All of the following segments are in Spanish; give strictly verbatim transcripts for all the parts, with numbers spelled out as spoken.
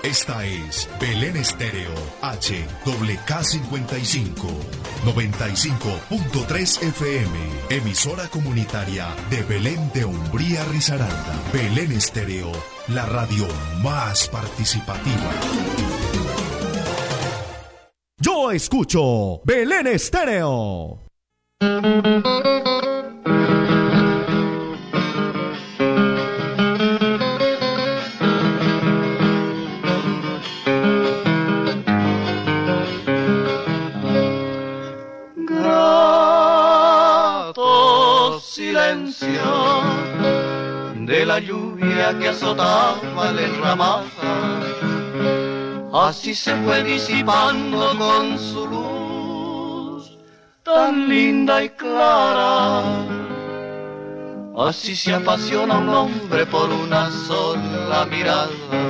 Esta es Belén Estéreo H W K cincuenta y cinco, noventa y cinco punto tres F M, emisora comunitaria de Belén de Umbría, Risaralda. Belén Estéreo, la radio más participativa. Yo escucho Belén Estéreo. De la lluvia que azotaba la enramada, así se fue disipando con su luz tan linda y clara. Así se apasiona un hombre por una sola mirada.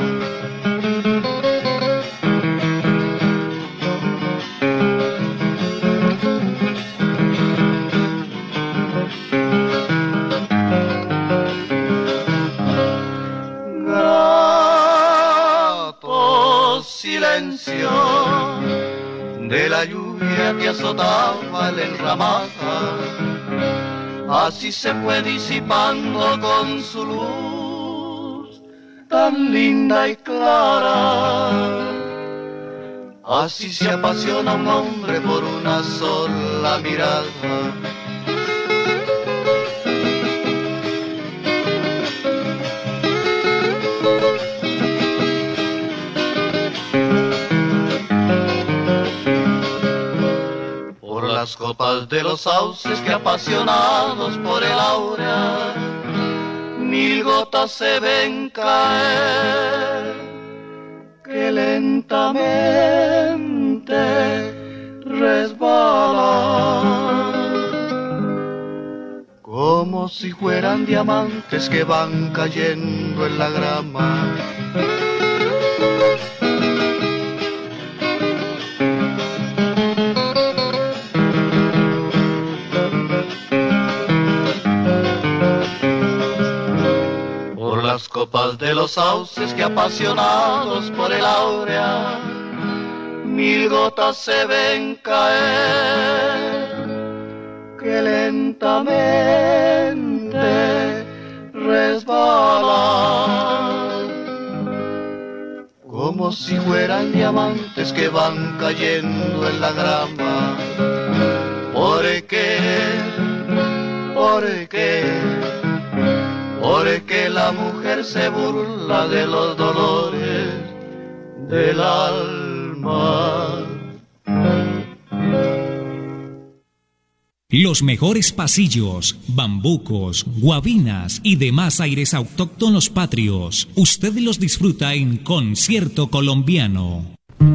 De la lluvia que azotaba la enramada, así se fue disipando con su luz tan linda y clara. Así se apasiona un hombre por una sola mirada. Las copas de los sauces que apasionados por el áurea, mil gotas se ven caer, que lentamente resbalan, como si fueran diamantes que van cayendo en la grama. Las copas de los sauces que apasionados por el áurea, mil gotas se ven caer, que lentamente resbalan, como si fueran diamantes que van cayendo en la grama. ¿Por qué? ¿Por qué? Porque la mujer se burla de los dolores del alma. Los mejores pasillos, bambucos, guabinas y demás aires autóctonos patrios, usted los disfruta en Concierto Colombiano.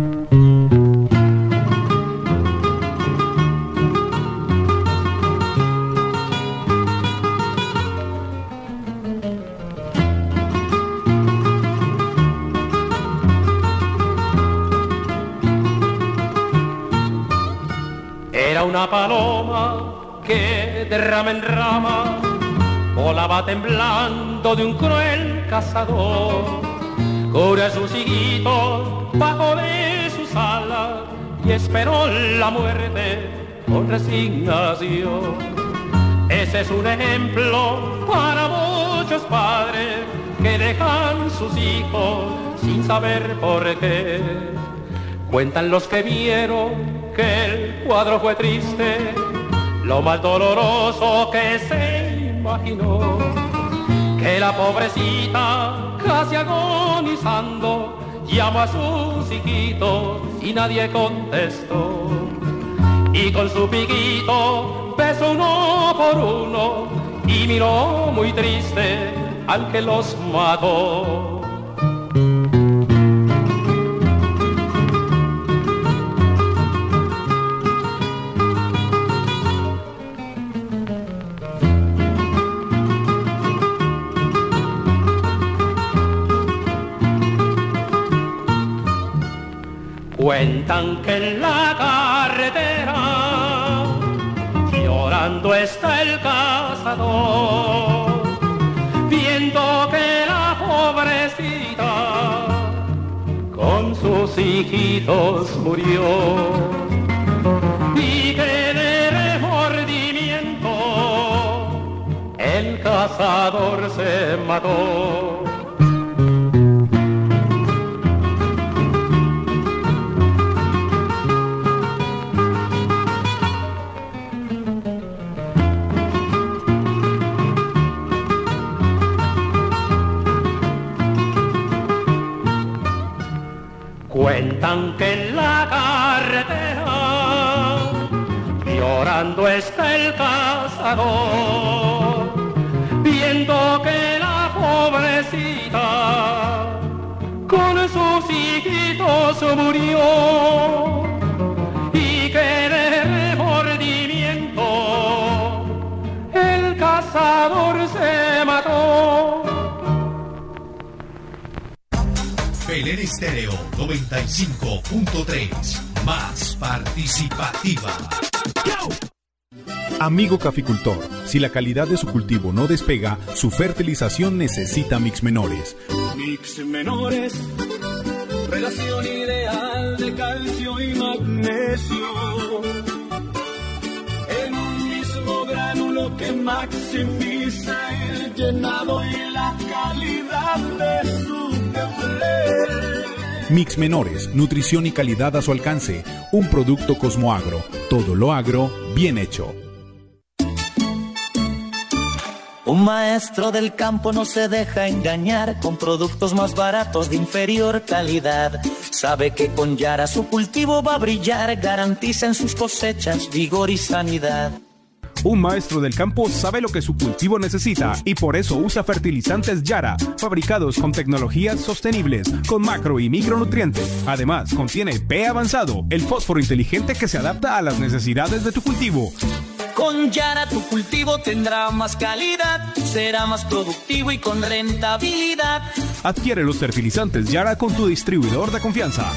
Una paloma que de rama en rama volaba temblando de un cruel cazador. Cubrió a sus hijitos bajo de sus alas y esperó la muerte con resignación. Ese es un ejemplo para muchos padres que dejan sus hijos sin saber por qué. Cuentan los que vieron que el cuadro fue triste, lo más doloroso que se imaginó, que la pobrecita casi agonizando llamó a sus hijitos y nadie contestó, y con su piquito besó uno por uno y miró muy triste al que los mató. Cuentan que en la carretera llorando está el cazador, viendo que la pobrecita sus hijitos murió, y que de remordimiento el cazador se mató. Cuentan que en la carretera llorando está el cazador, viendo que la pobrecita con sus hijitos murió, y que de remordimiento el cazador se mató. Belén Estéreo noventa y cinco punto tres, más participativa. Amigo caficultor, si la calidad de su cultivo no despega, su fertilización necesita Mix Menores. Mix Menores, relación ideal de calcio y magnesio, en un mismo gránulo que maximiza el llenado y la calidad de su café. Mix Menores, nutrición y calidad a su alcance. Un producto Cosmoagro. Todo lo agro, bien hecho. Un maestro del campo no se deja engañar con productos más baratos de inferior calidad. Sabe que con Yara su cultivo va a brillar, garantiza en sus cosechas vigor y sanidad. Un maestro del campo sabe lo que su cultivo necesita y por eso usa fertilizantes Yara, fabricados con tecnologías sostenibles, con macro y micronutrientes. Además, contiene P avanzado, el fósforo inteligente que se adapta a las necesidades de tu cultivo. Con Yara tu cultivo tendrá más calidad, será más productivo y con rentabilidad. Adquiere los fertilizantes Yara con tu distribuidor de confianza.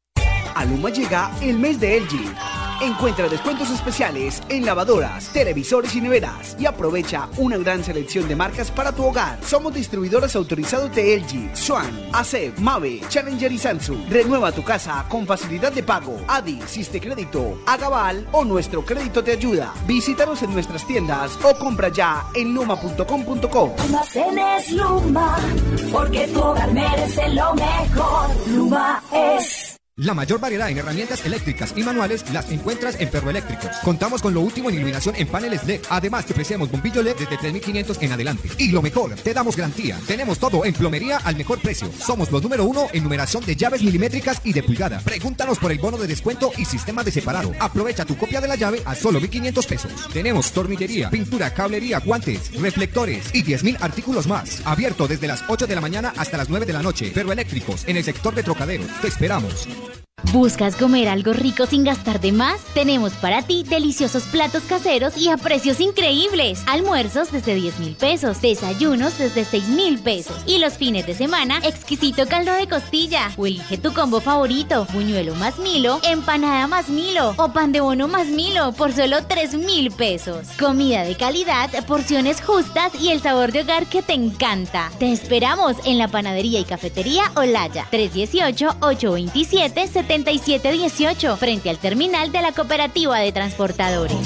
A Luma llega el mes de L G. Encuentra descuentos especiales en lavadoras, televisores y neveras y aprovecha una gran selección de marcas para tu hogar. Somos distribuidores autorizados de L G, Swan, Acep, Mave, Challenger y Samsung. Renueva tu casa con facilidad de pago. Adi, Siste Crédito, Agaval o nuestro crédito te ayuda. Visítanos en nuestras tiendas o compra ya en luma punto com punto co. Almacenes Luma, porque tu hogar merece lo mejor. Luma es... La mayor variedad en herramientas eléctricas y manuales las encuentras en Ferroeléctricos. Contamos con lo último en iluminación en paneles L E D. Además, te ofrecemos bombillo L E D desde tres mil quinientos en adelante. Y lo mejor, te damos garantía. Tenemos todo en plomería al mejor precio. Somos los número uno en numeración de llaves milimétricas y de pulgada. Pregúntanos por el bono de descuento y sistema de separado. Aprovecha tu copia de la llave a solo mil quinientos pesos. Tenemos tornillería, pintura, cablería, guantes, reflectores y diez mil artículos más. Abierto desde las ocho de la mañana hasta las nueve de la noche. Ferroeléctricos en el sector de Trocadero. Te esperamos. ¿Buscas comer algo rico sin gastar de más? Tenemos para ti deliciosos platos caseros y a precios increíbles. Almuerzos desde diez mil pesos, desayunos desde seis mil pesos. Y los fines de semana, exquisito caldo de costilla. O elige tu combo favorito, buñuelo más Milo, empanada más Milo o pan de bono más Milo por solo tres mil pesos. Comida de calidad, porciones justas y el sabor de hogar que te encanta. Te esperamos en la panadería y cafetería Olaya, tres uno ocho, ocho dos siete, siete siete uno ocho, frente al terminal de la Cooperativa de Transportadores.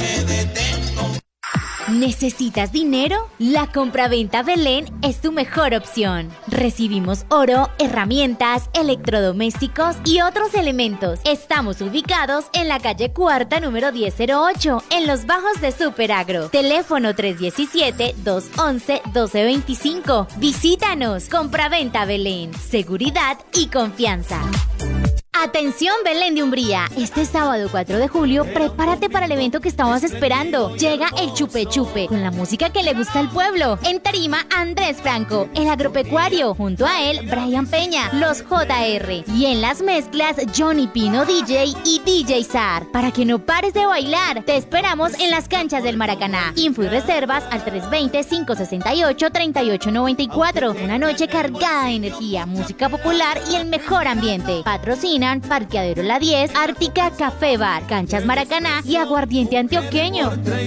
¿Necesitas dinero? La compraventa Belén es tu mejor opción. Recibimos oro, herramientas, electrodomésticos y otros elementos. Estamos ubicados en la calle Cuarta, número diez cero ocho, en los bajos de Superagro. Teléfono tres uno siete, dos once, doce veinticinco. Visítanos. Compraventa Belén. Seguridad y confianza. Atención Belén de Umbría, este sábado cuatro de julio prepárate para el evento que estabas esperando. Llega el Chupe Chupe con la música que le gusta al pueblo. En tarima Andrés Franco, el agropecuario, junto a él Brian Peña, los J R, y en las mezclas Johnny Pino D J y D J Sar. Para que no pares de bailar, te esperamos en las canchas del Maracaná. Info y reservas al tres dos cero, cinco seis ocho, tres ocho nueve cuatro. Una noche cargada de energía, música popular y el mejor ambiente. Patrocinan Parqueadero La diez, Ártica Café Bar, Canchas Maracaná y Aguardiente Antioqueño.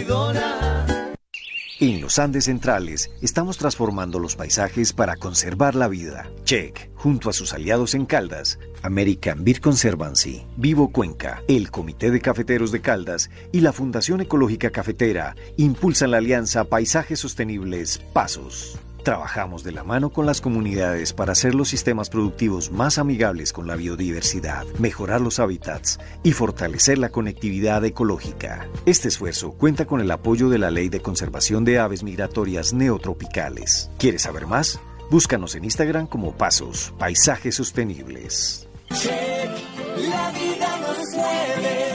En los Andes Centrales estamos transformando los paisajes para conservar la vida. Check, junto a sus aliados en Caldas, American Beer Conservancy, Vivo Cuenca, el Comité de Cafeteros de Caldas y la Fundación Ecológica Cafetera impulsan la alianza Paisajes Sostenibles Pasos. Trabajamos de la mano con las comunidades para hacer los sistemas productivos más amigables con la biodiversidad, mejorar los hábitats y fortalecer la conectividad ecológica. Este esfuerzo cuenta con el apoyo de la Ley de Conservación de Aves Migratorias Neotropicales. ¿Quieres saber más? Búscanos en Instagram como Pasos, Paisajes Sostenibles. Check, la vida nos mueve.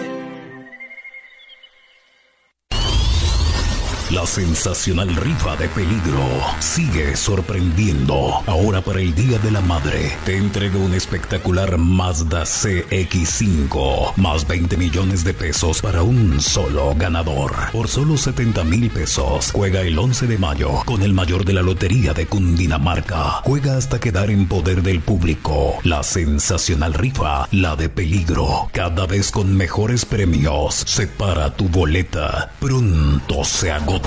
La sensacional rifa de Peligro sigue sorprendiendo. Ahora para el Día de la Madre te entrega un espectacular Mazda C X cinco más veinte millones de pesos para un solo ganador. Por solo setenta mil pesos juega el once de mayo con el mayor de la lotería de Cundinamarca. Juega hasta quedar en poder del público. La sensacional rifa, la de Peligro, cada vez con mejores premios. Separa tu boleta, pronto se agota.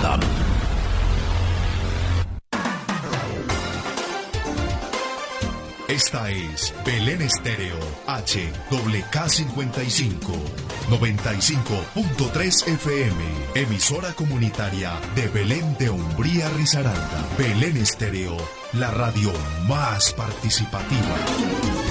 Esta es Belén Estéreo H W K cincuenta y cinco, noventa y cinco punto tres F M, emisora comunitaria de Belén de Umbría, Risaralda. Belén Estéreo, la radio más participativa.